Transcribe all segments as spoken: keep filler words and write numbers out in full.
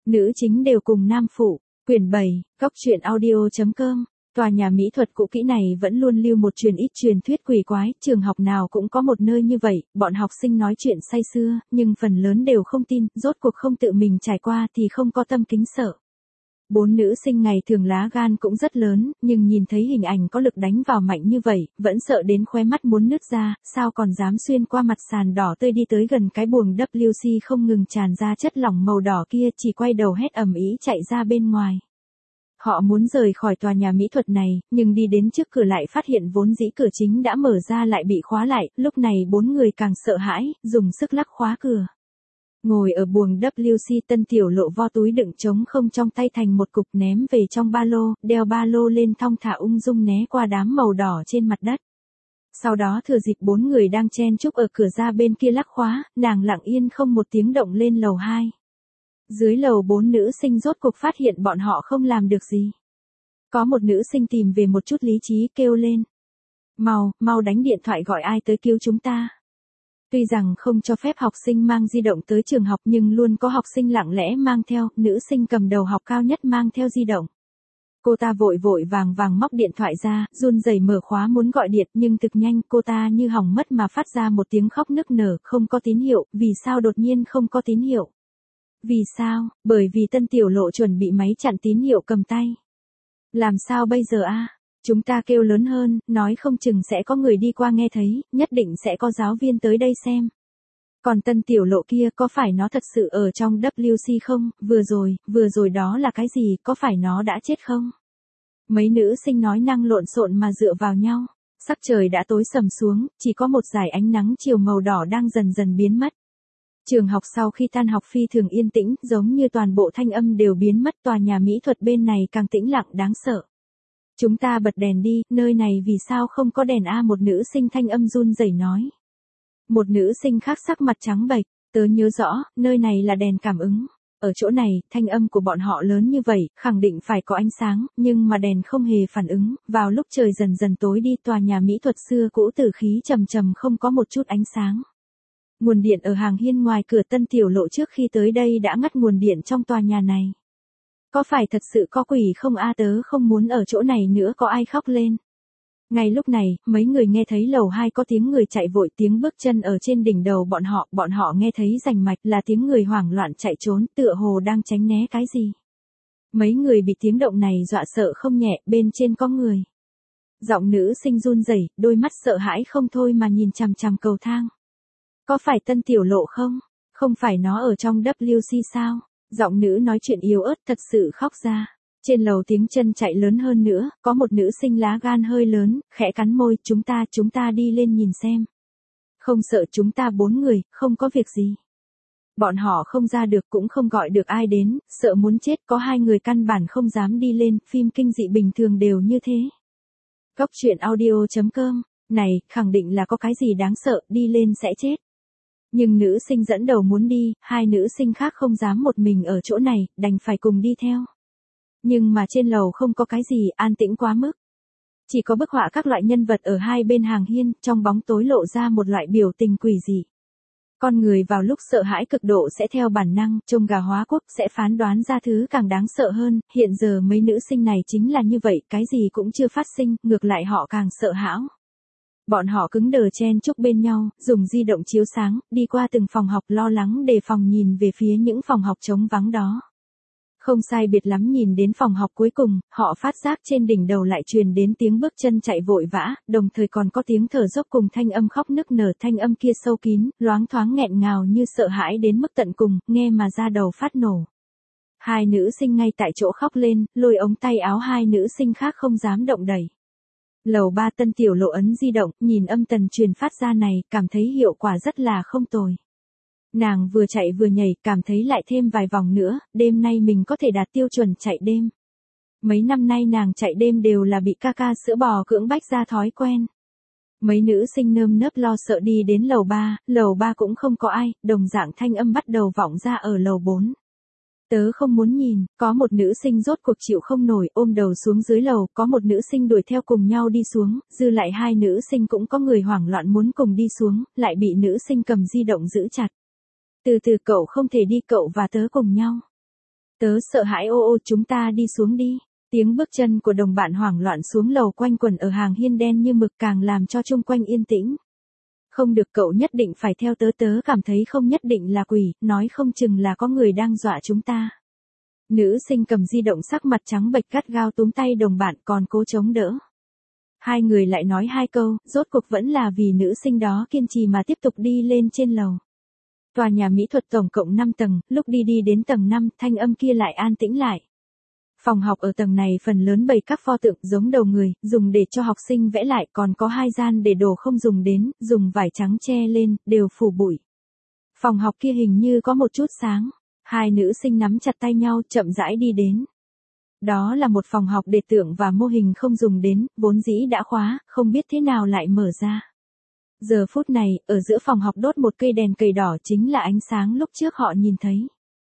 Nữ chính đều cùng nam phụ. Quyển bảy, góc truyện audio chấm com. Tòa nhà mỹ thuật cũ kỹ này vẫn luôn lưu một truyền ít truyền thuyết quỷ quái, trường học nào cũng có một nơi như vậy, bọn học sinh nói chuyện say sưa, nhưng phần lớn đều không tin, rốt cuộc không tự mình trải qua thì không có tâm kính sợ. Bốn nữ sinh ngày thường lá gan cũng rất lớn, nhưng nhìn thấy hình ảnh có lực đánh vào mạnh như vậy, vẫn sợ đến khóe mắt muốn nứt ra, sao còn dám xuyên qua mặt sàn đỏ tươi đi tới gần cái buồng vê kép xê không ngừng tràn ra chất lỏng màu đỏ kia, chỉ quay đầu hét ầm ĩ chạy ra bên ngoài. Họ muốn rời khỏi tòa nhà mỹ thuật này, nhưng đi đến trước cửa lại phát hiện vốn dĩ cửa chính đã mở ra lại bị khóa lại, lúc này bốn người càng sợ hãi, dùng sức lắc khóa cửa. Ngồi ở buồng vê kép xê, Tân Tiểu Lộ vo túi đựng trống không trong tay thành một cục ném về trong ba lô, đeo ba lô lên thong thả ung dung né qua đám màu đỏ trên mặt đất. Sau đó thừa dịp bốn người đang chen chúc ở cửa ra bên kia lắc khóa, nàng lặng yên không một tiếng động lên lầu hai. Dưới lầu bốn nữ sinh rốt cuộc phát hiện bọn họ không làm được gì. Có một nữ sinh tìm về một chút lý trí kêu lên. Mau, mau đánh điện thoại gọi ai tới cứu chúng ta. Tuy rằng không cho phép học sinh mang di động tới trường học nhưng luôn có học sinh lặng lẽ mang theo, nữ sinh cầm đầu học cao nhất mang theo di động. Cô ta vội vội vàng vàng móc điện thoại ra, run rẩy mở khóa muốn gọi điện nhưng thực nhanh cô ta như hỏng mất mà phát ra một tiếng khóc nức nở, không có tín hiệu, vì sao đột nhiên không có tín hiệu? Vì sao? Bởi vì Tân Tiểu Lộ chuẩn bị máy chặn tín hiệu cầm tay. Làm sao bây giờ a? À? Chúng ta kêu lớn hơn, nói không chừng sẽ có người đi qua nghe thấy, nhất định sẽ có giáo viên tới đây xem. Còn Tân Tiểu Lộ kia có phải nó thật sự ở trong vê kép xê không? Vừa rồi, vừa rồi đó là cái gì, có phải nó đã chết không? Mấy nữ sinh nói năng lộn xộn mà dựa vào nhau. Sắc trời đã tối sầm xuống, chỉ có một dải ánh nắng chiều màu đỏ đang dần dần biến mất. Trường học sau khi tan học phi thường yên tĩnh, giống như toàn bộ thanh âm đều biến mất, tòa nhà mỹ thuật bên này càng tĩnh lặng đáng sợ. Chúng ta bật đèn đi, nơi này vì sao không có đèn a? Một nữ sinh thanh âm run rẩy nói. Một nữ sinh khác sắc mặt trắng bệch, tớ nhớ rõ, nơi này là đèn cảm ứng. Ở chỗ này, thanh âm của bọn họ lớn như vậy, khẳng định phải có ánh sáng, nhưng mà đèn không hề phản ứng, vào lúc trời dần dần tối đi tòa nhà mỹ thuật xưa cũ tử khí trầm trầm không có một chút ánh sáng. Nguồn điện ở hàng hiên ngoài cửa Tân Tiểu Lộ trước khi tới đây đã ngắt nguồn điện trong tòa nhà này. Có phải thật sự có quỷ không a? Tớ không muốn ở chỗ này nữa, có ai khóc lên. Ngay lúc này, mấy người nghe thấy lầu hai có tiếng người chạy vội, tiếng bước chân ở trên đỉnh đầu bọn họ, bọn họ nghe thấy rành mạch là tiếng người hoảng loạn chạy trốn, tựa hồ đang tránh né cái gì. Mấy người bị tiếng động này dọa sợ không nhẹ, bên trên có người. Giọng nữ sinh run rẩy, đôi mắt sợ hãi không thôi mà nhìn chằm chằm cầu thang. Có phải Tân Tiểu Lộ không? Không phải nó ở trong vê kép xê sao? Giọng nữ nói chuyện yếu ớt thật sự khóc ra. Trên lầu tiếng chân chạy lớn hơn nữa, có một nữ sinh lá gan hơi lớn, khẽ cắn môi, chúng ta, chúng ta đi lên nhìn xem. Không sợ, chúng ta bốn người, không có việc gì. Bọn họ không ra được cũng không gọi được ai đến, sợ muốn chết, có hai người căn bản không dám đi lên, phim kinh dị bình thường đều như thế. Góc truyện audio chấm com, này, khẳng định là có cái gì đáng sợ, đi lên sẽ chết. Nhưng nữ sinh dẫn đầu muốn đi, hai nữ sinh khác không dám một mình ở chỗ này, đành phải cùng đi theo. Nhưng mà trên lầu không có cái gì, an tĩnh quá mức. Chỉ có bức họa các loại nhân vật ở hai bên hàng hiên, trong bóng tối lộ ra một loại biểu tình quỷ dị. Con người vào lúc sợ hãi cực độ sẽ theo bản năng, trông gà hóa quốc sẽ phán đoán ra thứ càng đáng sợ hơn, hiện giờ mấy nữ sinh này chính là như vậy, cái gì cũng chưa phát sinh, ngược lại họ càng sợ hãi. Bọn họ cứng đờ chen chúc bên nhau, dùng di động chiếu sáng, đi qua từng phòng học lo lắng đề phòng nhìn về phía những phòng học trống vắng đó. Không sai biệt lắm nhìn đến phòng học cuối cùng, họ phát giác trên đỉnh đầu lại truyền đến tiếng bước chân chạy vội vã, đồng thời còn có tiếng thở dốc cùng thanh âm khóc nức nở, thanh âm kia sâu kín, loáng thoáng nghẹn ngào như sợ hãi đến mức tận cùng, nghe mà da đầu phát nổ. Hai nữ sinh ngay tại chỗ khóc lên, lôi ống tay áo hai nữ sinh khác không dám động đẩy. Lầu ba Tân Tiểu Lộ ấn di động, nhìn âm tần truyền phát ra này, cảm thấy hiệu quả rất là không tồi. Nàng vừa chạy vừa nhảy, cảm thấy lại thêm vài vòng nữa, đêm nay mình có thể đạt tiêu chuẩn chạy đêm. Mấy năm nay nàng chạy đêm đều là bị ca ca sữa bò cưỡng bách ra thói quen. Mấy nữ sinh nơm nớp lo sợ đi đến lầu ba, lầu ba cũng không có ai, đồng dạng thanh âm bắt đầu vọng ra ở lầu bốn. Tớ không muốn nhìn, có một nữ sinh rốt cuộc chịu không nổi, ôm đầu xuống dưới lầu, có một nữ sinh đuổi theo cùng nhau đi xuống, dư lại hai nữ sinh cũng có người hoảng loạn muốn cùng đi xuống, lại bị nữ sinh cầm di động giữ chặt. Từ từ cậu không thể đi, cậu và tớ cùng nhau. Tớ sợ hãi ô ô, chúng ta đi xuống đi. Tiếng bước chân của đồng bạn hoảng loạn xuống lầu quanh quẩn ở hàng hiên đen như mực càng làm cho chung quanh yên tĩnh. Không được, cậu nhất định phải theo tớ, tớ cảm thấy không nhất định là quỷ, nói không chừng là có người đang dọa chúng ta. Nữ sinh cầm di động sắc mặt trắng bệch gắt gao túm tay đồng bạn còn cố chống đỡ. Hai người lại nói hai câu, rốt cuộc vẫn là vì nữ sinh đó kiên trì mà tiếp tục đi lên trên lầu. Tòa nhà mỹ thuật tổng cộng năm tầng, lúc đi đi đến tầng năm, thanh âm kia lại an tĩnh lại. Phòng học ở tầng này phần lớn bày các pho tượng giống đầu người, dùng để cho học sinh vẽ lại, còn có hai gian để đồ không dùng đến, dùng vải trắng che lên, đều phủ bụi. Phòng học kia hình như có một chút sáng. Hai nữ sinh nắm chặt tay nhau chậm rãi đi đến. Đó là một phòng học để tượng và mô hình không dùng đến, vốn dĩ đã khóa, không biết thế nào lại mở ra. Giờ phút này, ở giữa phòng học đốt một cây đèn cầy đỏ chính là ánh sáng lúc trước họ nhìn thấy.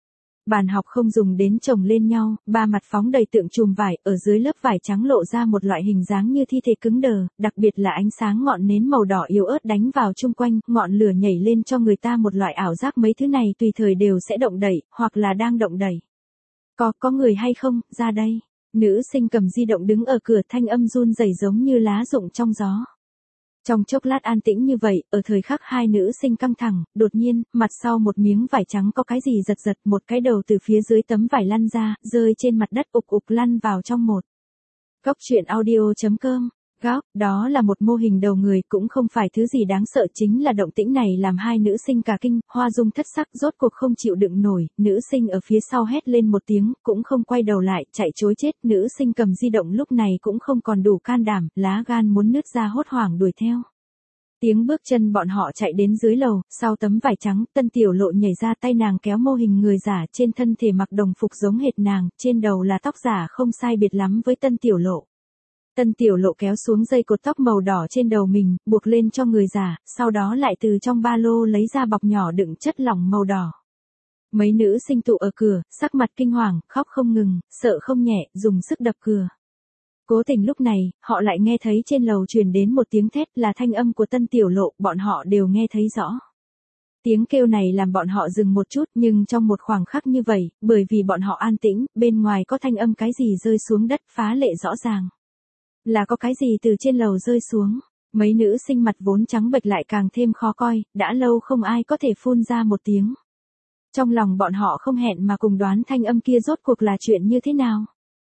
Bàn học không dùng đến chồng lên nhau, ba mặt phóng đầy tượng chùm vải, ở dưới lớp vải trắng lộ ra một loại hình dáng như thi thể cứng đờ, đặc biệt là ánh sáng ngọn nến màu đỏ yếu ớt đánh vào chung quanh, ngọn lửa nhảy lên cho người ta một loại ảo giác mấy thứ này tùy thời đều sẽ động đẩy, hoặc là đang động đẩy. Có, có người hay không, ra đây. Nữ sinh cầm di động đứng ở cửa, thanh âm run rẩy giống như lá rụng trong gió. Trong chốc lát an tĩnh như vậy, ở thời khắc hai nữ sinh căng thẳng, đột nhiên, mặt sau một miếng vải trắng có cái gì giật giật, một cái đầu từ phía dưới tấm vải lăn ra, rơi trên mặt đất ục ục lăn vào trong một. Góc truyện audio chấm com. Góc, đó là một mô hình đầu người, cũng không phải thứ gì đáng sợ, chính là động tĩnh này làm hai nữ sinh cả kinh, hoa dung thất sắc, rốt cuộc không chịu đựng nổi, nữ sinh ở phía sau hét lên một tiếng, cũng không quay đầu lại, chạy trối chết, nữ sinh cầm di động lúc này cũng không còn đủ can đảm, lá gan muốn nứt ra hốt hoảng đuổi theo. Tiếng bước chân bọn họ chạy đến dưới lầu, sau tấm vải trắng, Tân Tiểu Lộ nhảy ra, tay nàng kéo mô hình người giả, trên thân thể mặc đồng phục giống hệt nàng, trên đầu là tóc giả không sai biệt lắm với Tân Tiểu Lộ. Tân Tiểu Lộ kéo xuống dây cột tóc màu đỏ trên đầu mình, buộc lên cho người giả, sau đó lại từ trong ba lô lấy ra bọc nhỏ đựng chất lỏng màu đỏ. Mấy nữ sinh tụ ở cửa, sắc mặt kinh hoàng, khóc không ngừng, sợ không nhẹ, dùng sức đập cửa. Cố tình lúc này, họ lại nghe thấy trên lầu truyền đến một tiếng thét, là thanh âm của Tân Tiểu Lộ, bọn họ đều nghe thấy rõ. Tiếng kêu này làm bọn họ dừng một chút, nhưng trong một khoảng khắc như vậy, bởi vì bọn họ an tĩnh, bên ngoài có thanh âm cái gì rơi xuống đất phá lệ rõ ràng. Là có cái gì từ trên lầu rơi xuống. Mấy nữ sinh mặt vốn trắng bệch lại càng thêm khó coi, đã lâu không ai có thể phun ra một tiếng. Trong lòng bọn họ không hẹn mà cùng đoán thanh âm kia rốt cuộc là chuyện như thế nào.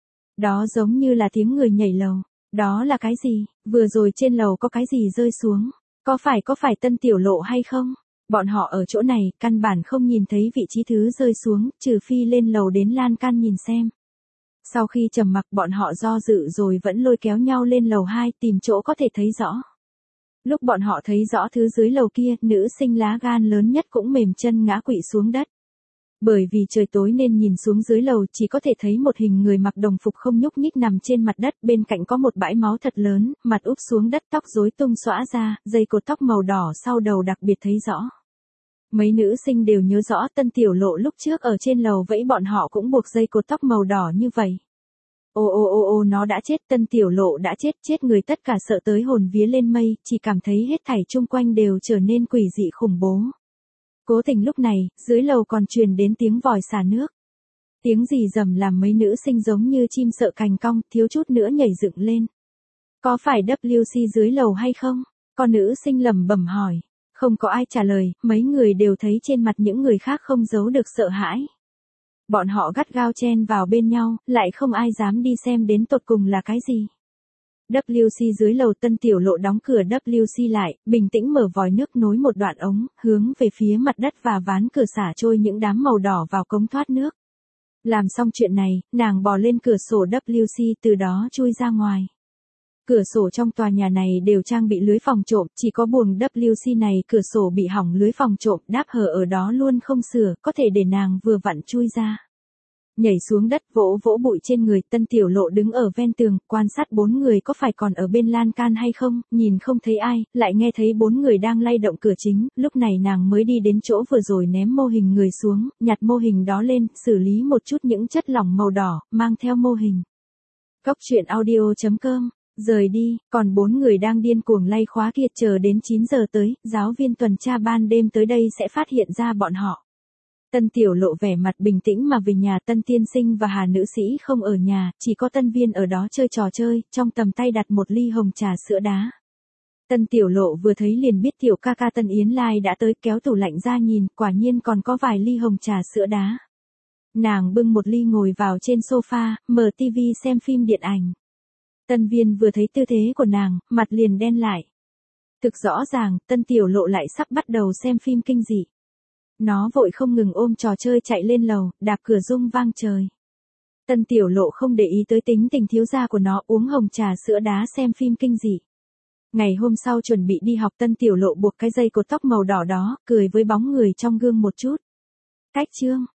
Đó giống như là tiếng người nhảy lầu. Đó là cái gì? Vừa rồi trên lầu có cái gì rơi xuống? Có phải có phải Tân Tiểu Lộ hay không? Bọn họ ở chỗ này, căn bản không nhìn thấy vị trí thứ rơi xuống, trừ phi lên lầu đến lan can nhìn xem. Sau khi trầm mặc bọn họ do dự rồi vẫn lôi kéo nhau lên lầu hai tìm chỗ có thể thấy rõ. Lúc bọn họ thấy rõ thứ dưới lầu kia, nữ sinh lá gan lớn nhất cũng mềm chân ngã quỵ xuống đất. Bởi vì trời tối nên nhìn xuống dưới lầu chỉ có thể thấy một hình người mặc đồng phục không nhúc nhích nằm trên mặt đất, bên cạnh có một bãi máu thật lớn, mặt úp xuống đất, tóc rối tung xõa ra, dây cột tóc màu đỏ sau đầu đặc biệt thấy rõ. Mấy nữ sinh đều nhớ rõ Tân Tiểu Lộ lúc trước ở trên lầu vẫy bọn họ cũng buộc dây cột tóc màu đỏ như vậy. Ô ô ô ô nó đã chết, Tân Tiểu Lộ đã chết, chết người, tất cả sợ tới hồn vía lên mây, chỉ cảm thấy hết thảy chung quanh đều trở nên quỷ dị khủng bố. Cố tình lúc này, dưới lầu còn truyền đến tiếng vòi xả nước. Tiếng rì rầm làm mấy nữ sinh giống như chim sợ cành cong, thiếu chút nữa nhảy dựng lên. Có phải W C dưới lầu hay không? Con nữ sinh lẩm bẩm hỏi. Không có ai trả lời, mấy người đều thấy trên mặt những người khác không giấu được sợ hãi. Bọn họ gắt gao chen vào bên nhau, lại không ai dám đi xem đến tột cùng là cái gì. W C dưới lầu, Tân Tiểu Lộ đóng cửa W C lại, bình tĩnh mở vòi nước nối một đoạn ống, hướng về phía mặt đất và ván cửa xả trôi những đám màu đỏ vào cống thoát nước. Làm xong chuyện này, nàng bò lên cửa sổ W C từ đó chui ra ngoài. Cửa sổ trong tòa nhà này đều trang bị lưới phòng trộm, chỉ có buồng W C này cửa sổ bị hỏng lưới phòng trộm, đáp hở ở đó luôn không sửa, có thể để nàng vừa vặn chui ra. Nhảy xuống đất vỗ vỗ bụi trên người, Tân Tiểu Lộ đứng ở ven tường, quan sát bốn người có phải còn ở bên lan can hay không, nhìn không thấy ai, lại nghe thấy bốn người đang lay động cửa chính, lúc này nàng mới đi đến chỗ vừa rồi ném mô hình người xuống, nhặt mô hình đó lên, xử lý một chút những chất lỏng màu đỏ, mang theo mô hình. Góc truyện audio chấm com. Rời đi, còn bốn người đang điên cuồng lay khóa kia, chờ đến chín giờ tới, giáo viên tuần tra ban đêm tới đây sẽ phát hiện ra bọn họ. Tân Tiểu Lộ vẻ mặt bình tĩnh mà về nhà. Tân tiên sinh và Hà nữ sĩ không ở nhà, chỉ có Tân Viên ở đó chơi trò chơi, trong tầm tay đặt một ly hồng trà sữa đá. Tân Tiểu Lộ vừa thấy liền biết tiểu ca ca Tân Yến Lai đã tới, kéo tủ lạnh ra nhìn, quả nhiên còn có vài ly hồng trà sữa đá. Nàng bưng một ly ngồi vào trên sofa, mở tivi xem phim điện ảnh. Tân Viên vừa thấy tư thế của nàng, mặt liền đen lại. Thực rõ ràng, Tân Tiểu Lộ lại sắp bắt đầu xem phim kinh dị. Nó vội không ngừng ôm trò chơi chạy lên lầu, đạp cửa rung vang trời. Tân Tiểu Lộ không để ý tới tính tình thiếu gia của nó, uống hồng trà sữa đá xem phim kinh dị. Ngày hôm sau chuẩn bị đi học, Tân Tiểu Lộ buộc cái dây cột tóc màu đỏ đó, cười với bóng người trong gương một chút. Cách chương